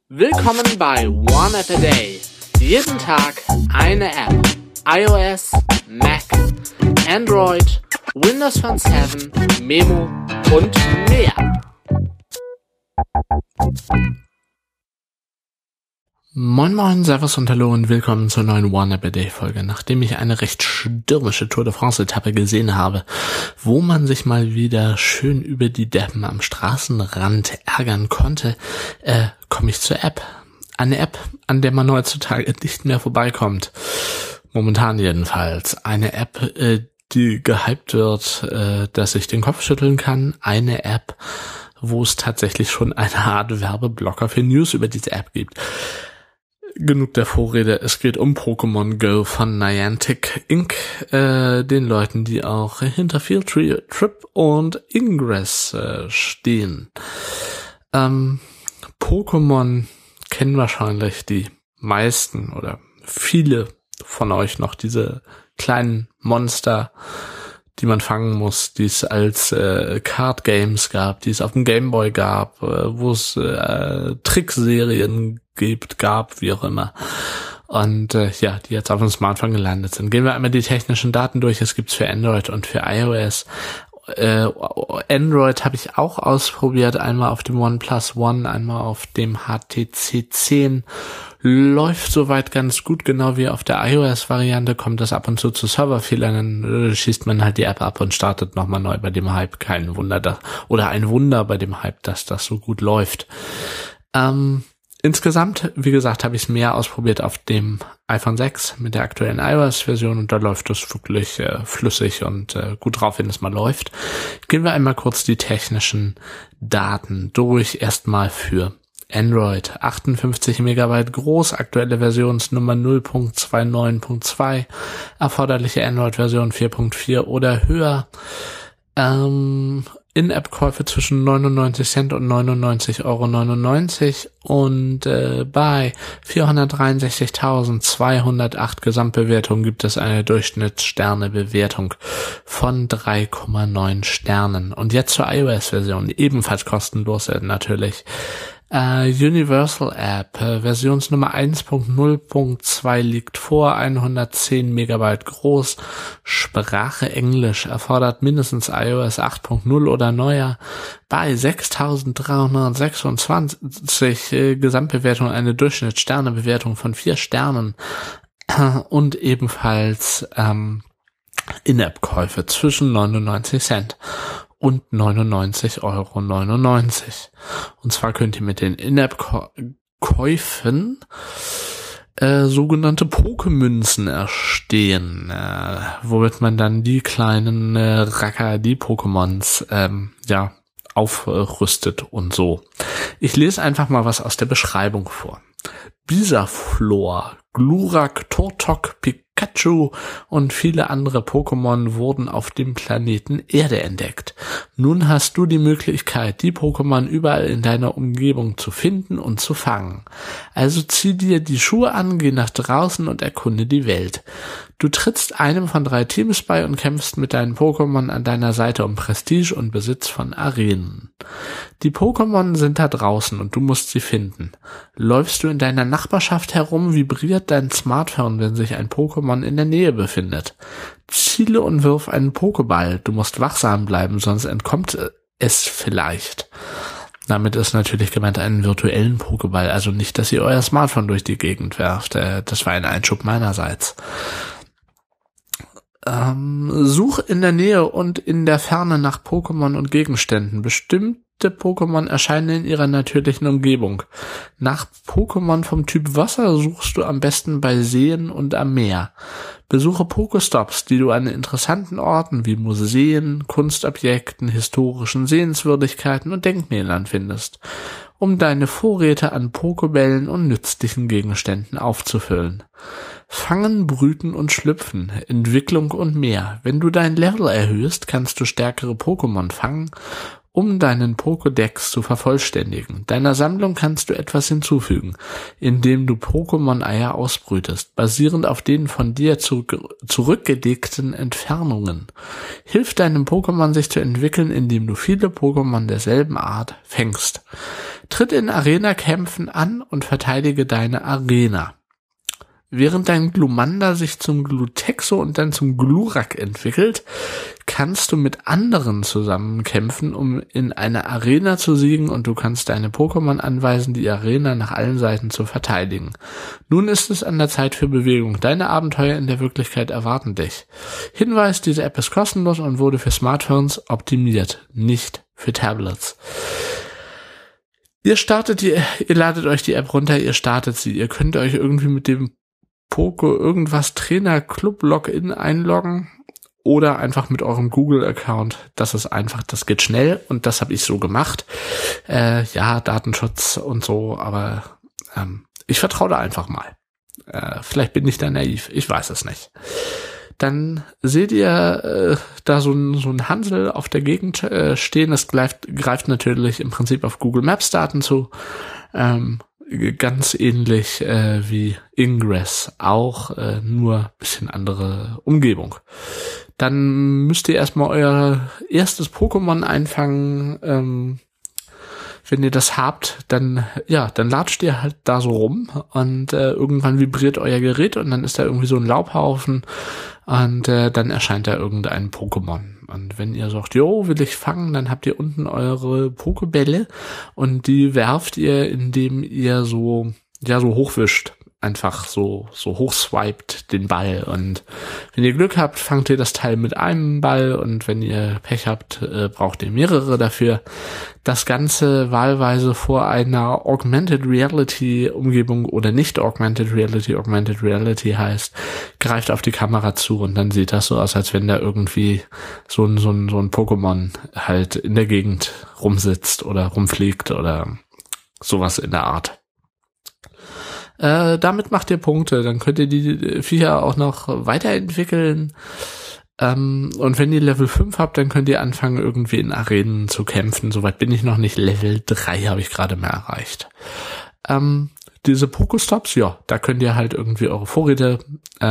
Willkommen bei One App a Day. Jeden Tag eine App. iOS, Mac, Android, Windows Phone 7, Memo und mehr. Moin moin, servus und hallo und willkommen zur neuen One App a Day Folge. Nachdem ich eine recht stürmische Tour de France Etappe gesehen habe, wo man sich mal wieder schön über die Deppen am Straßenrand ärgern konnte, komme ich zur App. Eine App, an der man heutzutage nicht mehr vorbeikommt. Momentan jedenfalls. Eine App, die gehypt wird, dass ich den Kopf schütteln kann. Eine App, wo es tatsächlich schon eine Art Werbeblocker für News über diese App gibt. Genug der Vorrede, es geht um Pokémon Go von Niantic Inc., den Leuten, die auch hinter Field Trip und Ingress stehen. Pokémon kennen wahrscheinlich die meisten oder viele von euch noch, diese kleinen Monster, die man fangen muss, die es als Card Games gab, die es auf dem Game Boy gab, wo es Trickserien gab, wie auch immer. Und die jetzt auf dem Smartphone gelandet sind. Gehen wir einmal die technischen Daten durch. Es gibt's für Android und für iOS. Android habe ich auch ausprobiert, einmal auf dem OnePlus One, einmal auf dem HTC 10. Läuft soweit ganz gut, genau wie auf der iOS-Variante, kommt das ab und zu Serverfehlern, dann schießt man halt die App ab und startet nochmal neu bei dem Hype. Kein Wunder, oder ein Wunder bei dem Hype, dass das so gut läuft. Insgesamt, wie gesagt, habe ich es mehr ausprobiert auf dem iPhone 6 mit der aktuellen iOS-Version und da läuft es wirklich flüssig und gut drauf, wenn es mal läuft. Gehen wir einmal kurz die technischen Daten durch. Erstmal für Android 58 Megabyte groß, aktuelle Versionsnummer 0.29.2, erforderliche Android-Version 4.4 oder höher. In-App-Käufe zwischen 99 Cent und 99,99 € und bei 463.208 Gesamtbewertungen gibt es eine Durchschnittssternebewertung von 3,9 Sternen. Und jetzt zur iOS-Version, ebenfalls kostenlos natürlich. Universal App, Versionsnummer 1.0.2 liegt vor, 110 Megabyte groß, Sprache Englisch, erfordert mindestens iOS 8.0 oder neuer, bei 6.326 Gesamtbewertung eine Durchschnittssternebewertung von 4 Sternen und ebenfalls In-App-Käufe zwischen 99 Cent und 99,99 €. Und zwar könnt ihr mit den In-App-Käufen sogenannte Pokemünzen erstehen, womit man dann die kleinen Racker, die Pokémons, aufrüstet und so. Ich lese einfach mal was aus der Beschreibung vor. Bisaflor, Glurak, Turtok, Pikachu und viele andere Pokémon wurden auf dem Planeten Erde entdeckt. Nun hast du die Möglichkeit, die Pokémon überall in deiner Umgebung zu finden und zu fangen. Also zieh dir die Schuhe an, geh nach draußen und erkunde die Welt. Du trittst einem von 3 Teams bei und kämpfst mit deinen Pokémon an deiner Seite um Prestige und Besitz von Arenen. Die Pokémon sind da draußen und du musst sie finden. Läufst du in deiner Nachbarschaft herum, vibriert dein Smartphone, wenn sich ein Pokémon in der Nähe befindet. Ziele und wirf einen Pokéball. Du musst wachsam bleiben, sonst entkommt es vielleicht. Damit ist natürlich gemeint einen virtuellen Pokéball, also nicht, dass ihr euer Smartphone durch die Gegend werft. Das war ein Einschub meinerseits. Such in der Nähe und in der Ferne nach Pokémon und Gegenständen. Bestimmte Pokémon erscheinen in ihrer natürlichen Umgebung. Nach Pokémon vom Typ Wasser suchst du am besten bei Seen und am Meer. Besuche Pokestops, die du an interessanten Orten wie Museen, Kunstobjekten, historischen Sehenswürdigkeiten und Denkmälern findest, um deine Vorräte an Pokebällen und nützlichen Gegenständen aufzufüllen. Fangen, brüten und schlüpfen, Entwicklung und mehr. Wenn du dein Level erhöhst, kannst du stärkere Pokémon fangen, um deinen Pokédex zu vervollständigen. Deiner Sammlung kannst du etwas hinzufügen, indem du Pokémon-Eier ausbrütest, basierend auf den von dir zurückgelegten Entfernungen. Hilf deinem Pokémon sich zu entwickeln, indem du viele Pokémon derselben Art fängst. Tritt in Arena-Kämpfen an und verteidige deine Arena. Während dein Glumanda sich zum Glutexo und dann zum Glurak entwickelt, kannst du mit anderen zusammen kämpfen, um in einer Arena zu siegen, und du kannst deine Pokémon anweisen, die Arena nach allen Seiten zu verteidigen. Nun ist es an der Zeit für Bewegung. Deine Abenteuer in der Wirklichkeit erwarten dich. Hinweis: diese App ist kostenlos und wurde für Smartphones optimiert, nicht für Tablets. Ihr ladet euch die App runter, ihr startet sie. Ihr könnt euch irgendwie mit dem Poco irgendwas Trainer Club Login einloggen oder einfach mit eurem Google-Account. Das geht schnell, und das habe ich so gemacht. Ja, Datenschutz und so, aber ich vertraue da einfach mal. Vielleicht bin ich da naiv, ich weiß es nicht. Dann seht ihr da so ein Hansel auf der Gegend stehen. Das greift natürlich im Prinzip auf Google Maps Daten zu. Ganz ähnlich wie Ingress, auch nur bisschen andere Umgebung. Dann müsst ihr erstmal euer erstes Pokémon einfangen. Wenn ihr das habt, dann latscht ihr halt da so rum, und irgendwann vibriert euer Gerät, und dann ist da irgendwie so ein Laubhaufen, und dann erscheint da irgendein Pokémon. Und wenn ihr sagt, jo, will ich fangen, dann habt ihr unten eure Pokébälle, und die werft ihr, indem ihr so hochwischt. Einfach so hochswiped den Ball, und wenn ihr Glück habt, fangt ihr das Teil mit einem Ball, und wenn ihr Pech habt, braucht ihr mehrere dafür. Das Ganze wahlweise vor einer Augmented Reality Umgebung oder nicht Augmented Reality. Augmented Reality heißt, greift auf die Kamera zu, und dann sieht das so aus, als wenn da irgendwie so ein Pokémon halt in der Gegend rumsitzt oder rumfliegt oder sowas in der Art. Damit macht ihr Punkte, dann könnt ihr die Viecher auch noch weiterentwickeln. Und wenn ihr Level 5 habt, dann könnt ihr anfangen, irgendwie in Arenen zu kämpfen. Soweit bin ich noch nicht. Level 3 habe ich gerade mal erreicht. Diese Pokestops, ja, da könnt ihr halt irgendwie eure Vorräte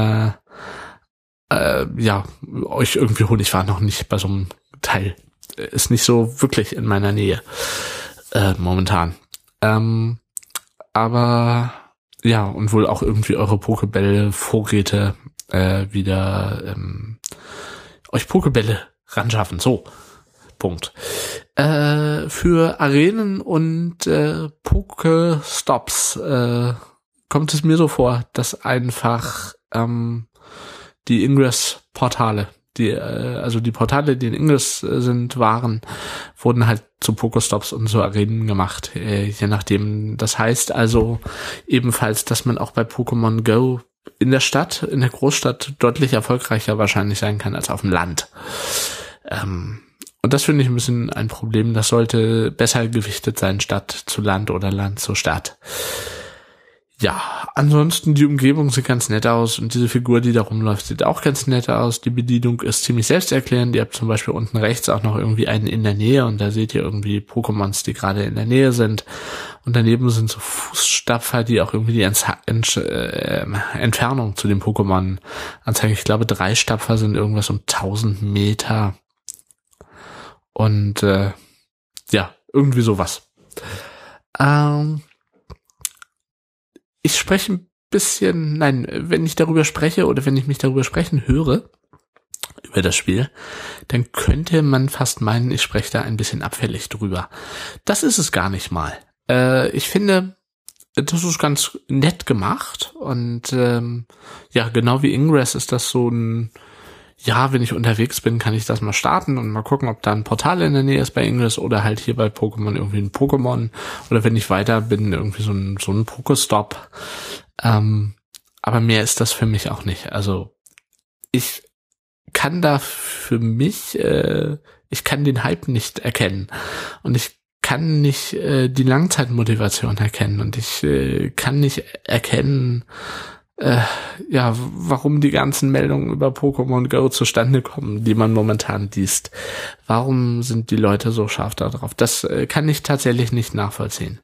euch irgendwie holen. Ich war noch nicht bei so einem Teil. Ist nicht so wirklich in meiner Nähe momentan. Aber ja, und wohl auch irgendwie eure Pokébälle, Vorräte wieder euch Pokébälle ranschaffen. So, Punkt. Für Arenen und Pokestops kommt es mir so vor, dass einfach die Ingress-Portale, die Portale, die in Ingress wurden halt zu Pokestops und zu Arenen gemacht, je nachdem. Das heißt also ebenfalls, dass man auch bei Pokémon Go in der Großstadt deutlich erfolgreicher wahrscheinlich sein kann als auf dem Land. Und das finde ich ein bisschen ein Problem. Das sollte besser gewichtet sein, Stadt zu Land oder Land zu Stadt. Ja, ansonsten die Umgebung sieht ganz nett aus, und diese Figur, die da rumläuft, sieht auch ganz nett aus. Die Bedienung ist ziemlich selbsterklärend. Ihr habt zum Beispiel unten rechts auch noch irgendwie einen in der Nähe, und da seht ihr irgendwie Pokémons, die gerade in der Nähe sind. Und daneben sind so Fußstapfer, die auch irgendwie die Entfernung zu dem Pokémon anzeigen. Ich glaube, 3 Stapfer sind irgendwas um 1000 Meter. Und irgendwie sowas. Ich spreche ein bisschen, wenn ich darüber spreche oder wenn ich mich darüber sprechen höre, über das Spiel, dann könnte man fast meinen, ich spreche da ein bisschen abfällig drüber. Das ist es gar nicht mal. Ich finde, das ist ganz nett gemacht, und genau wie Ingress ist das so ein, wenn ich unterwegs bin, kann ich das mal starten und mal gucken, ob da ein Portal in der Nähe ist bei Ingress oder halt hier bei Pokémon irgendwie ein Pokémon, oder wenn ich weiter bin, irgendwie so ein Pokestop. Aber mehr ist das für mich auch nicht. Also ich kann da für mich, ich kann den Hype nicht erkennen, und ich kann nicht die Langzeitmotivation erkennen, und ich kann nicht erkennen, warum die ganzen Meldungen über Pokémon Go zustande kommen, die man momentan liest. Warum sind die Leute so scharf da drauf? Das kann ich tatsächlich nicht nachvollziehen.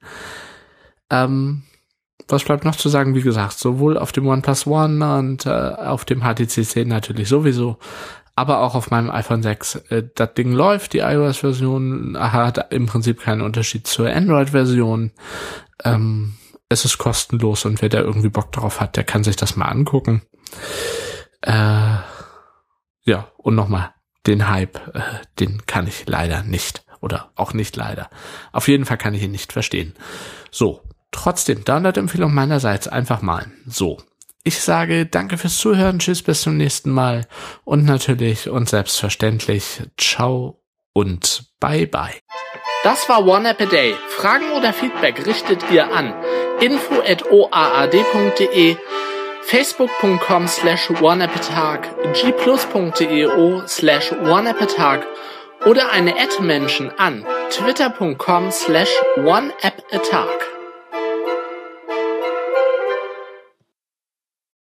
Was bleibt noch zu sagen? Wie gesagt, sowohl auf dem OnePlus One und auf dem HTC 10 natürlich sowieso, aber auch auf meinem iPhone 6. Das Ding läuft, die iOS-Version hat im Prinzip keinen Unterschied zur Android-Version. Es ist kostenlos und wer da irgendwie Bock drauf hat, der kann sich das mal angucken. Ja, und nochmal, den Hype, den kann ich leider nicht. Oder auch nicht leider. Auf jeden Fall kann ich ihn nicht verstehen. So, trotzdem, Download-Empfehlung meinerseits einfach mal. So, ich sage danke fürs Zuhören, tschüss, bis zum nächsten Mal. Und natürlich und selbstverständlich, ciao und bye bye. Das war One App a Day. Fragen oder Feedback richtet ihr an info@oaad.de, facebook.com/oneappatag, gplus.io/oneappatag oder eine @Menschen an twitter.com/oneappatag.